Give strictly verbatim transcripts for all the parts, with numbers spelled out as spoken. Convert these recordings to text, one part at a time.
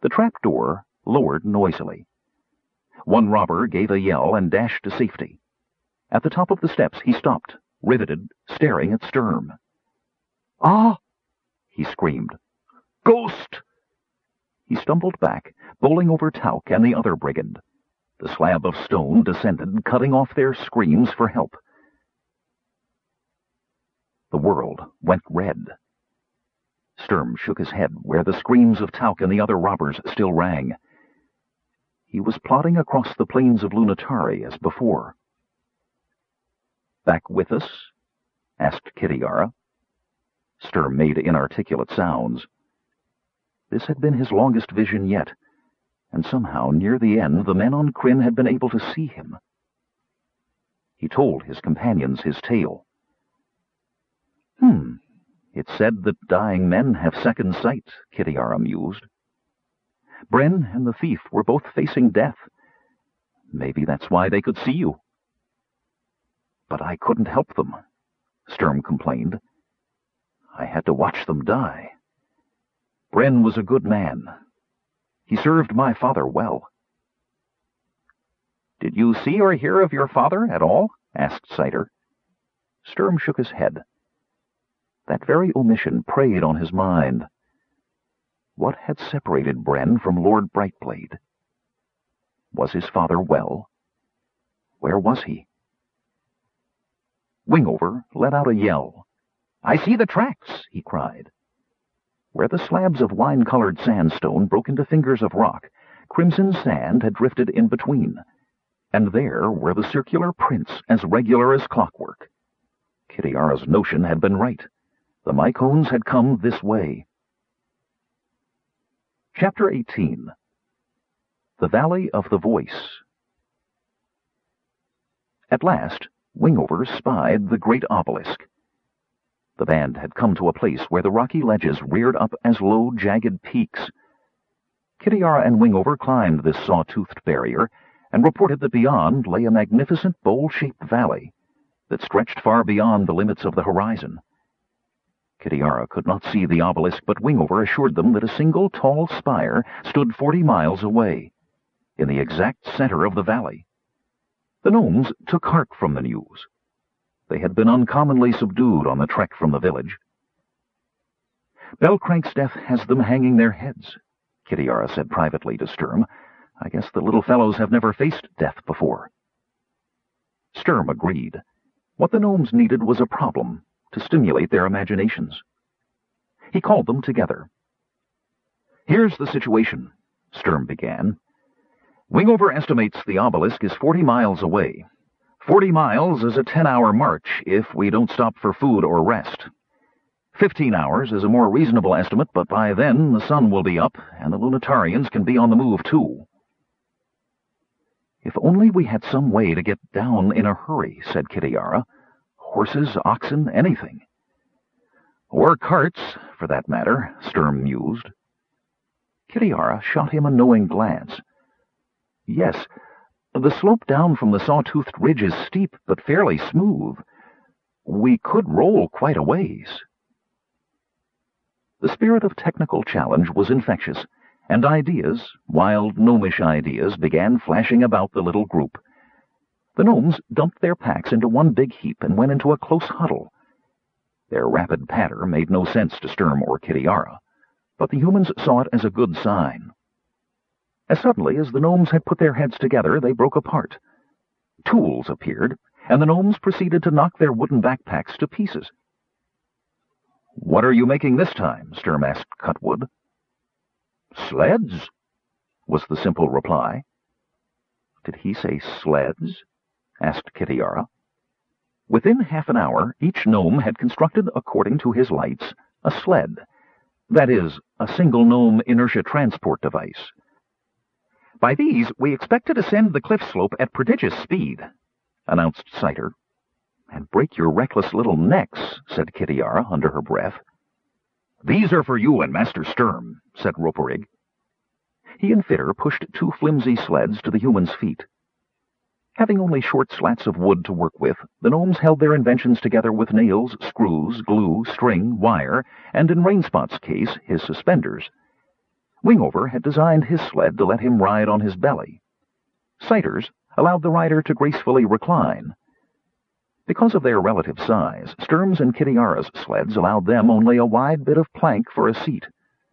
The trapdoor lowered noisily. One robber gave a yell and dashed to safety. At the top of the steps he stopped, riveted, staring at Sturm. "Ah!" he screamed. "Ghost!" He stumbled back, bowling over Tauk and the other brigand. The slab of stone descended, cutting off their screams for help. The world went red. Sturm shook his head where the screams of Tauk and the other robbers still rang. He was plodding across the plains of Lunatari as before. "Back with us?" asked Kitiara. Sturm made inarticulate sounds. This had been his longest vision yet, and somehow, near the end, the men on Krynn had been able to see him. He told his companions his tale. Hmm, it's said that dying men have second sight, Kitiara mused. Bren and the thief were both facing death. Maybe that's why they could see you. But I couldn't help them, Sturm complained. I had to watch them die. Bren was a good man. He served my father well. Did you see or hear of your father at all? Asked Cider. Sturm shook his head. That very omission preyed on his mind. What had separated Bren from Lord Brightblade? Was his father well? Where was he? Wingover let out a yell. "I see the tracks!" he cried. Where the slabs of wine-colored sandstone broke into fingers of rock, crimson sand had drifted in between, and there were the circular prints as regular as clockwork. Kitiara's notion had been right. The Mycones had come this way. Chapter eighteen. The Valley of the Voice. At last, Wingover spied the great obelisk. The band had come to a place where the rocky ledges reared up as low, jagged peaks. Kitiara and Wingover climbed this saw-toothed barrier and reported that beyond lay a magnificent bowl-shaped valley that stretched far beyond the limits of the horizon. Kitiara could not see the obelisk, but Wingover assured them that a single tall spire stood forty miles away, in the exact center of the valley. The gnomes took heart from the news. They had been uncommonly subdued on the trek from the village. Bellcrank's death has them hanging their heads, Kitiara said privately to Sturm. I guess the little fellows have never faced death before. Sturm agreed. What the gnomes needed was a problem to stimulate their imaginations. He called them together. Here's the situation, Sturm began. Wingover estimates the obelisk is forty miles away. Forty miles is a ten-hour march if we don't stop for food or rest. Fifteen hours is a more reasonable estimate, but by then the sun will be up, and the Lunatarians can be on the move too. If only we had some way to get down in a hurry, said Kitiara. Horses, oxen, anything. Or carts, for that matter, Sturm mused. Kitiara shot him a knowing glance. Yes, the slope down from the saw-toothed ridge is steep, but fairly smooth. We could roll quite a ways. The spirit of technical challenge was infectious, and ideas, wild gnomish ideas, began flashing about the little group. The gnomes dumped their packs into one big heap and went into a close huddle. Their rapid patter made no sense to Sturm or Kitiara, but the humans saw it as a good sign. As suddenly as the gnomes had put their heads together, they broke apart. Tools appeared, and the gnomes proceeded to knock their wooden backpacks to pieces. "What are you making this time?" Sturm asked Cutwood. "Sleds," was the simple reply. Did he say sleds? Asked Kitiara. Within half an hour, each gnome had constructed, according to his lights, a sled. That is, a single gnome inertia transport device. "By these, we expect to descend the cliff slope at prodigious speed," announced Cider. "And break your reckless little necks," said Kitiara under her breath. "These are for you and Master Sturm," said Roperig. He and Fitter pushed two flimsy sleds to the humans' feet. Having only short slats of wood to work with, the gnomes held their inventions together with nails, screws, glue, string, wire, and in Rainspot's case, his suspenders. Wingover had designed his sled to let him ride on his belly. Sighters allowed the rider to gracefully recline. Because of their relative size, Sturm's and Kitiara's sleds allowed them only a wide bit of plank for a seat.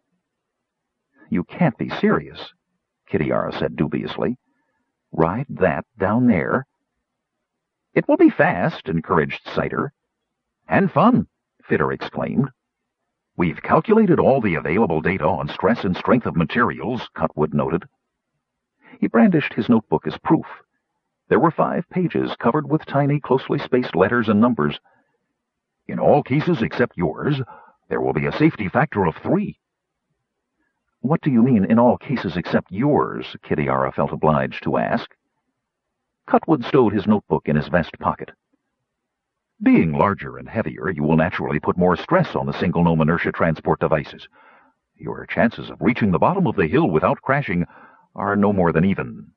"You can't be serious," Kitiara said dubiously. "Ride that down there?" "It will be fast," encouraged Sighter. "And fun," Fitter exclaimed. "We've calculated all the available data on stress and strength of materials," Cutwood noted. He brandished his notebook as proof. There were five pages covered with tiny, closely spaced letters and numbers. "In all cases except yours, there will be a safety factor of three." "What do you mean, in all cases except yours?" Kitiara felt obliged to ask. Cutwood stowed his notebook in his vest pocket. "Being larger and heavier, you will naturally put more stress on the single gnome inertia transport devices. Your chances of reaching the bottom of the hill without crashing are no more than even."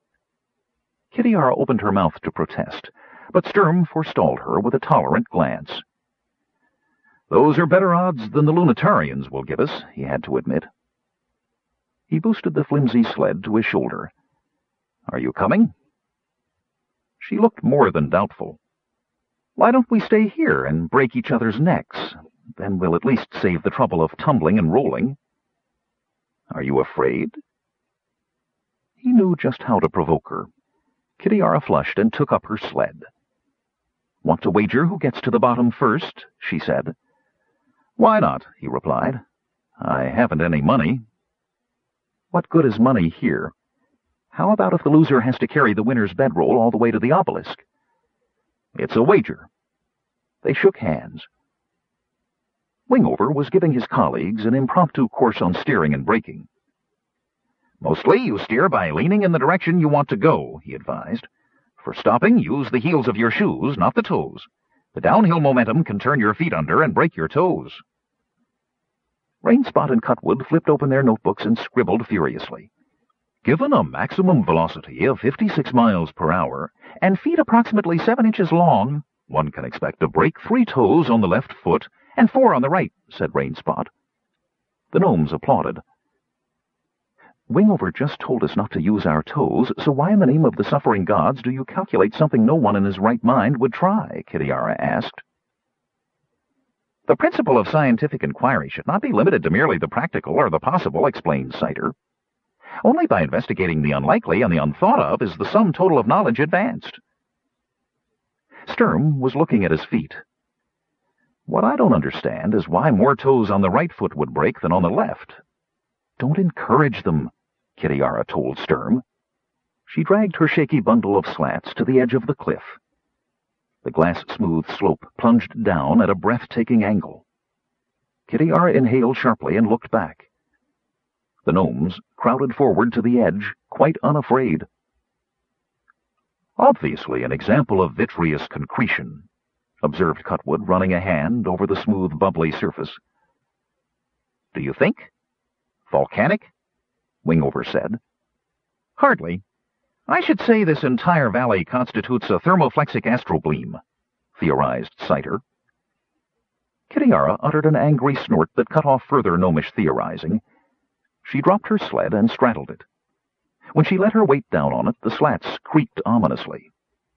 Kitiara opened her mouth to protest, but Sturm forestalled her with a tolerant glance. "Those are better odds than the Lunatarians will give us," he had to admit. He boosted the flimsy sled to his shoulder. "Are you coming?" She looked more than doubtful. "Why don't we stay here and break each other's necks? Then we'll at least save the trouble of tumbling and rolling." "Are you afraid?" He knew just how to provoke her. Kitiara flushed and took up her sled. "Want to wager who gets to the bottom first?" she said. "Why not?" he replied. "I haven't any money." "What good is money here? How about if the loser has to carry the winner's bedroll all the way to the obelisk?" "It's a wager." They shook hands. Wingover was giving his colleagues an impromptu course on steering and braking. "Mostly you steer by leaning in the direction you want to go," he advised. "For stopping, use the heels of your shoes, not the toes. The downhill momentum can turn your feet under and break your toes." Rainspot and Cutwood flipped open their notebooks and scribbled furiously. "Given a maximum velocity of fifty-six miles per hour and feet approximately seven inches long, one can expect to break three toes on the left foot and four on the right," said Rainspot. The gnomes applauded. "Wingover just told us not to use our toes, so why in the name of the suffering gods do you calculate something no one in his right mind would try?" Kitiara asked. "The principle of scientific inquiry should not be limited to merely the practical or the possible," explained Sighter. "Only by investigating the unlikely and the unthought of is the sum total of knowledge advanced." Sturm was looking at his feet. "What I don't understand is why more toes on the right foot would break than on the left." "Don't encourage them," Kitiara told Sturm. She dragged her shaky bundle of slats to the edge of the cliff. The glass-smooth slope plunged down at a breathtaking angle. Kitiara inhaled sharply and looked back. The gnomes crowded forward to the edge, quite unafraid. "Obviously an example of vitreous concretion," observed Cutwood, running a hand over the smooth, bubbly surface. "Do you think? Volcanic?" Wingover said. "Hardly. I should say this entire valley constitutes a thermoflexic astrobleam," theorized Sighter. Kitiara uttered an angry snort that cut off further gnomish theorizing. She dropped her sled and straddled it. When she let her weight down on it, the slats creaked ominously.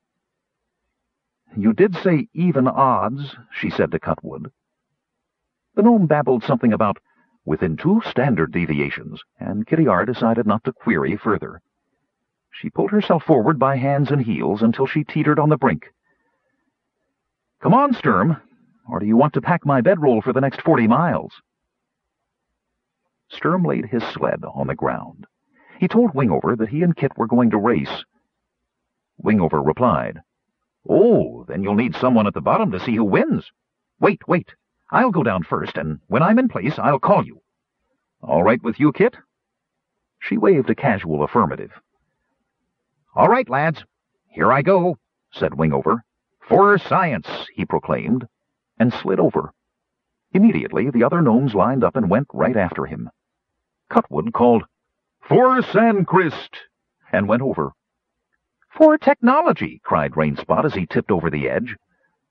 "You did say even odds," she said to Cutwood. The gnome babbled something about within two standard deviations, and Kitiara decided not to query further. She pulled herself forward by hands and heels until she teetered on the brink. "Come on, Sturm, or do you want to pack my bedroll for the next forty miles? Sturm laid his sled on the ground. He told Wingover that he and Kit were going to race. Wingover replied, "Oh, then you'll need someone at the bottom to see who wins. Wait, wait. I'll go down first, and when I'm in place, I'll call you. All right with you, Kit?" She waved a casual affirmative. "All right, lads. Here I go," said Wingover. "For science," he proclaimed, and slid over. Immediately, the other gnomes lined up and went right after him. Cutwood called, "For Sanchrist," and went over. "For technology," cried Rainspot as he tipped over the edge.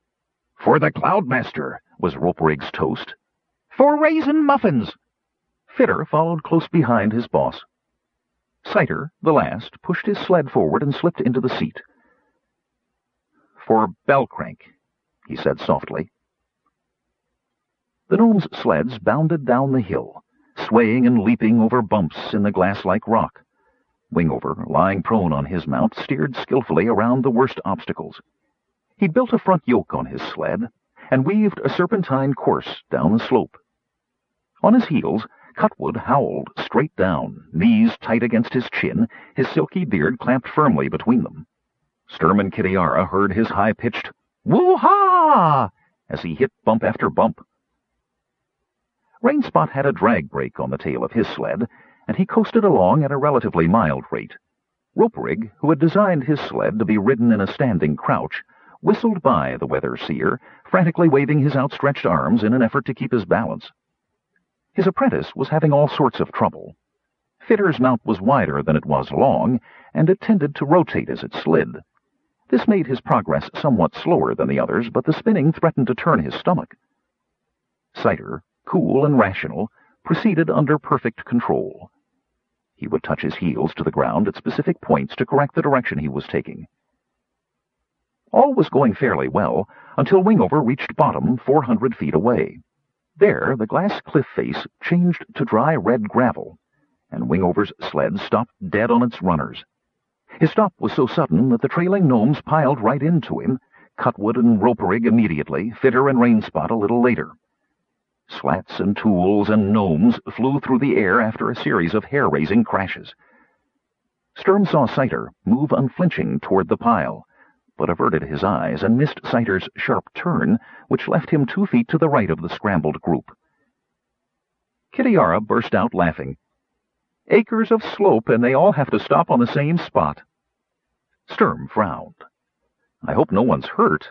"For the Cloudmaster," was Roperig's toast. "For raisin muffins." Fitter followed close behind his boss. Cider, the last, pushed his sled forward and slipped into the seat. "For Bellcrank," he said softly. The gnomes' sleds bounded down the hill, swaying and leaping over bumps in the glass-like rock. Wingover, lying prone on his mount, steered skillfully around the worst obstacles. He built a front yoke on his sled and weaved a serpentine course down the slope. On his heels, Cutwood howled straight down, knees tight against his chin, his silky beard clamped firmly between them. Sturm and Kitiara heard his high-pitched "Woo-ha!" as he hit bump after bump. Rainspot had a drag brake on the tail of his sled, and he coasted along at a relatively mild rate. Roperig, who had designed his sled to be ridden in a standing crouch, whistled by the weather seer, frantically waving his outstretched arms in an effort to keep his balance. His apprentice was having all sorts of trouble. Fitter's mount was wider than it was long, and it tended to rotate as it slid. This made his progress somewhat slower than the others, but the spinning threatened to turn his stomach. Cider, cool and rational, proceeded under perfect control. He would touch his heels to the ground at specific points to correct the direction he was taking. All was going fairly well until Wingover reached bottom four hundred feet away. There, the glass cliff face changed to dry red gravel, and Wingover's sled stopped dead on its runners. His stop was so sudden that the trailing gnomes piled right into him, Cutwood and Roperig immediately, Fitter and Rainspot a little later. Slats and tools and gnomes flew through the air after a series of hair-raising crashes. Sturm saw Cider move unflinching toward the pile, but averted his eyes and missed Cider's sharp turn, which left him two feet to the right of the scrambled group. Kitiara burst out laughing. "Acres of slope, and they all have to stop on the same spot." Sturm frowned. "I hope no one's hurt."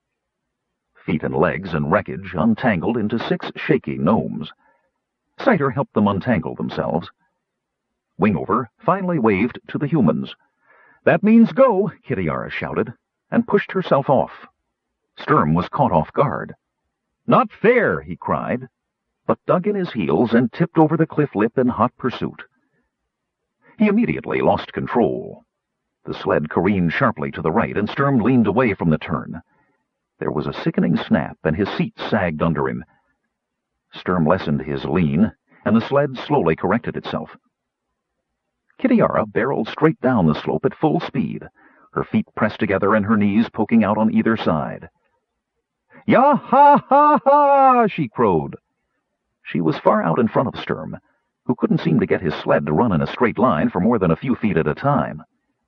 Feet and legs and wreckage untangled into six shaky gnomes. Cider helped them untangle themselves. Wingover finally waved to the humans. "That means go," Kitiara shouted, and pushed herself off. Sturm was caught off guard. "Not fair," he cried, but dug in his heels and tipped over the cliff lip in hot pursuit. He immediately lost control. The sled careened sharply to the right, and Sturm leaned away from the turn. There was a sickening snap, and his seat sagged under him. Sturm lessened his lean, and the sled slowly corrected itself. Kitiara barreled straight down the slope at full speed, her feet pressed together and her knees poking out on either side. "Ya-ha-ha-ha!" she crowed. She was far out in front of Sturm, who couldn't seem to get his sled to run in a straight line for more than a few feet at a time.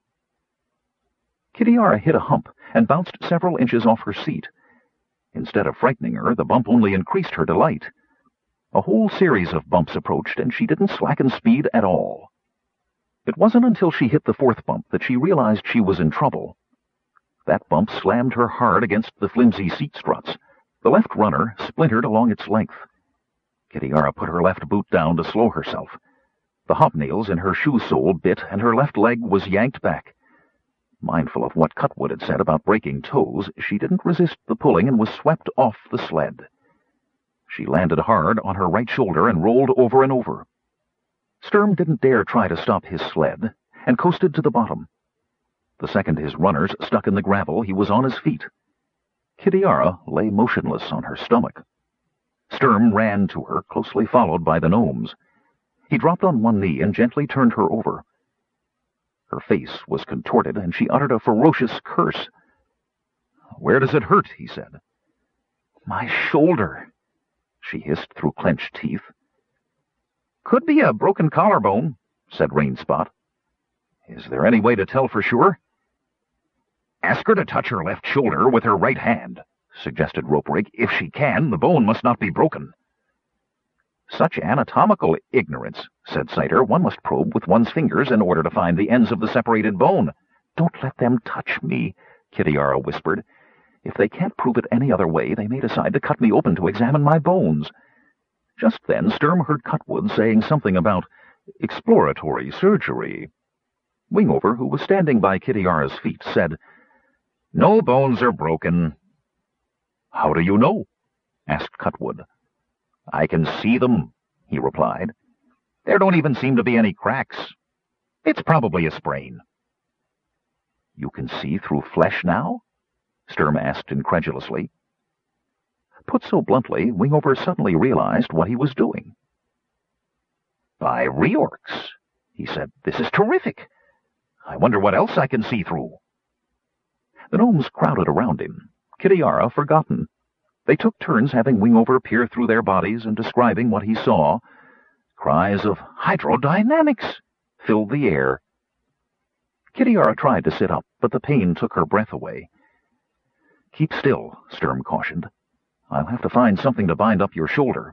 Kitiara hit a hump and bounced several inches off her seat. Instead of frightening her, the bump only increased her delight. A whole series of bumps approached, and she didn't slacken speed at all. It wasn't until she hit the fourth bump that she realized she was in trouble. That bump slammed her hard against the flimsy seat struts. The left runner splintered along its length. Kitiara put her left boot down to slow herself. The hobnails in her shoe sole bit, and her left leg was yanked back. Mindful of what Cutwood had said about breaking toes, she didn't resist the pulling and was swept off the sled. She landed hard on her right shoulder and rolled over and over. Sturm didn't dare try to stop his sled, and coasted to the bottom. The second his runners stuck in the gravel, he was on his feet. Kitiara lay motionless on her stomach. Sturm ran to her, closely followed by the gnomes. He dropped on one knee and gently turned her over. Her face was contorted, and she uttered a ferocious curse. "Where does it hurt?" he said. "My shoulder," she hissed through clenched teeth. "Could be a broken collarbone," said Rainspot. "Is there any way to tell for sure?" "Ask her to touch her left shoulder with her right hand," suggested Roperig. "If she can, the bone must not be broken." "Such anatomical ignorance," said Cider. "One must probe with one's fingers in order to find the ends of the separated bone." "Don't let them touch me," Kitiara whispered. "If they can't prove it any other way, they may decide to cut me open to examine my bones." Just then Sturm heard Cutwood saying something about exploratory surgery. Wingover, who was standing by Kitiara's feet, said, "No bones are broken." "How do you know?" asked Cutwood. "I can see them," he replied. There don't even seem to be any cracks. It's probably a sprain." "You can see through flesh now?" Sturm asked incredulously. Put so bluntly, Wingover suddenly realized what he was doing. "By Reorx," he said, "this is terrific. I wonder what else I can see through." The gnomes crowded around him, Kitiara forgotten. They took turns having Wingover peer through their bodies and describing what he saw. Cries of "Hydrodynamics!" filled the air. Kitiara tried to sit up, but the pain took her breath away. "Keep still," Sturm cautioned. "I'll have to find something to bind up your shoulder."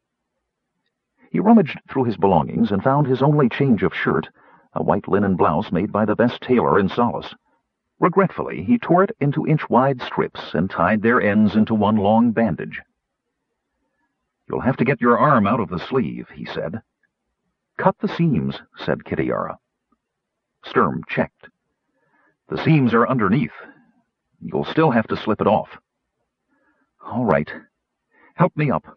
He rummaged through his belongings and found his only change of shirt, a white linen blouse made by the best tailor in Solace. Regretfully, he tore it into inch-wide strips and tied their ends into one long bandage. "You'll have to get your arm out of the sleeve," he said. "Cut the seams," said Kitiara. Sturm checked. "The seams are underneath. You'll still have to slip it off." "All right. Help me up."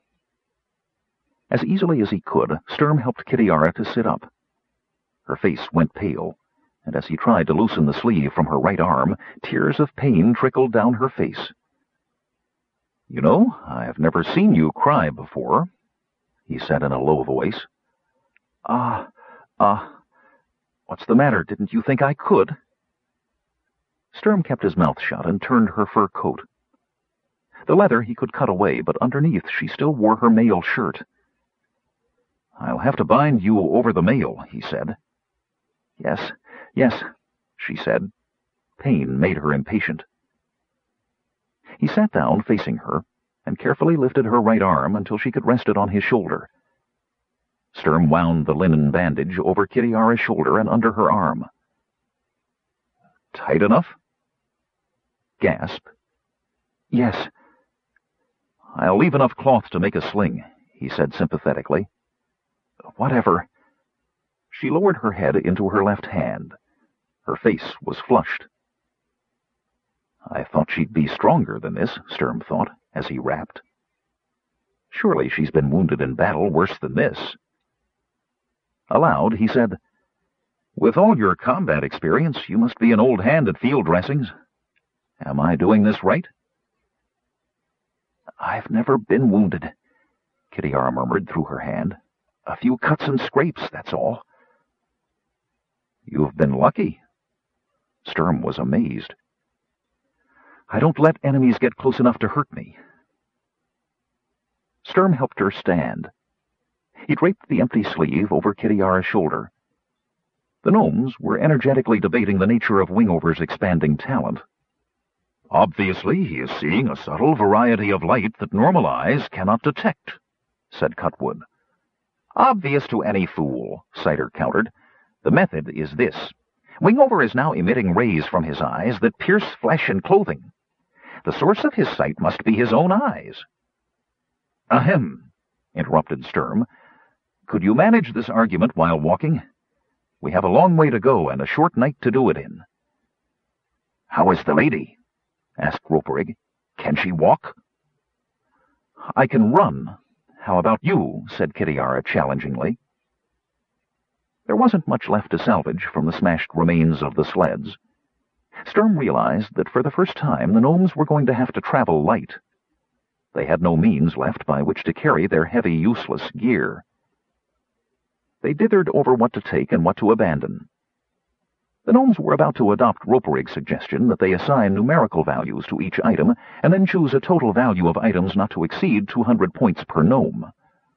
As easily as he could, Sturm helped Kitiara to sit up. Her face went pale, and as he tried to loosen the sleeve from her right arm, tears of pain trickled down her face. "You know, I've never seen you cry before," he said in a low voice. Ah, ah, what's the matter? Didn't you think I could?" Sturm kept his mouth shut and turned her fur coat. The leather he could cut away, but underneath she still wore her mail shirt. "I'll have to bind you over the mail," he said. "Yes, yes," she said. Pain made her impatient. He sat down facing her and carefully lifted her right arm until she could rest it on his shoulder. Sturm wound the linen bandage over Kitiara's shoulder and under her arm. "Tight enough?" Gasp. "Yes." "I'll leave enough cloth to make a sling," he said sympathetically. "Whatever." She lowered her head into her left hand. Her face was flushed. "I thought she'd be stronger than this," Sturm thought, as he rapped. "Surely she's been wounded in battle worse than this." Aloud, he said, "With all your combat experience, you must be an old hand at field dressings. Am I doing this right?" "I've never been wounded," Kitiara murmured through her hand. "A few cuts and scrapes, that's all." "You've been lucky." Sturm was amazed. "I don't let enemies get close enough to hurt me." Sturm helped her stand. He draped the empty sleeve over Kitiara's shoulder. The gnomes were energetically debating the nature of Wingover's expanding talent. "Obviously, he is seeing a subtle variety of light that normal eyes cannot detect," said Cutwood. "Obvious to any fool," Cider countered. "The method is this. Wingover is now emitting rays from his eyes that pierce flesh and clothing. The source of his sight must be his own eyes." "Ahem," interrupted Sturm. "Could you manage this argument while walking? We have a long way to go and a short night to do it in." "How is the lady?" asked Roperig. "Can she walk?" "I can run. How about you?" said Kitiara challengingly. There wasn't much left to salvage from the smashed remains of the sleds. Sturm realized that for the first time the gnomes were going to have to travel light. They had no means left by which to carry their heavy, useless gear. They dithered over what to take and what to abandon. The gnomes were about to adopt Roperig's suggestion that they assign numerical values to each item and then choose a total value of items not to exceed two hundred points per gnome.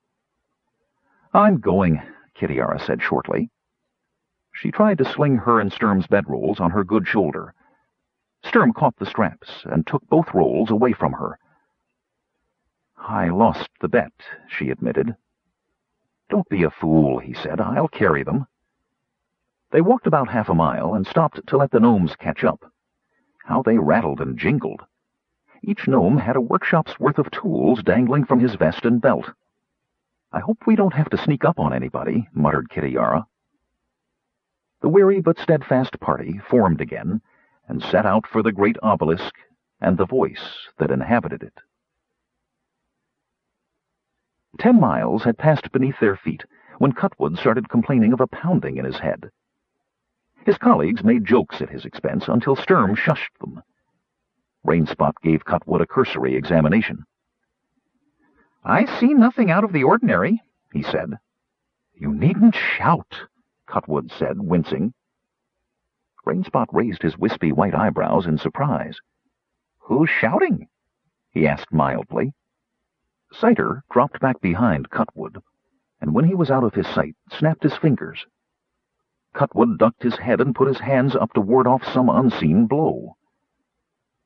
"I'm going," Kitiara said shortly. She tried to sling her and Sturm's bedrolls on her good shoulder. Sturm caught the straps and took both rolls away from her. "I lost the bet," she admitted. "Don't be a fool," he said. "I'll carry them." They walked about half a mile and stopped to let the gnomes catch up. How they rattled and jingled. Each gnome had a workshop's worth of tools dangling from his vest and belt. "I hope we don't have to sneak up on anybody," muttered Kitiara. The weary but steadfast party formed again and set out for the great obelisk and the voice that inhabited it. Ten miles had passed beneath their feet when Cutwood started complaining of a pounding in his head. His colleagues made jokes at his expense until Sturm shushed them. Rainspot gave Cutwood a cursory examination. "I see nothing out of the ordinary," he said. "You needn't shout," Cutwood said, wincing. Rainspot raised his wispy white eyebrows in surprise. "Who's shouting?" he asked mildly. Cider dropped back behind Cutwood, and when he was out of his sight, snapped his fingers. Cutwood ducked his head and put his hands up to ward off some unseen blow.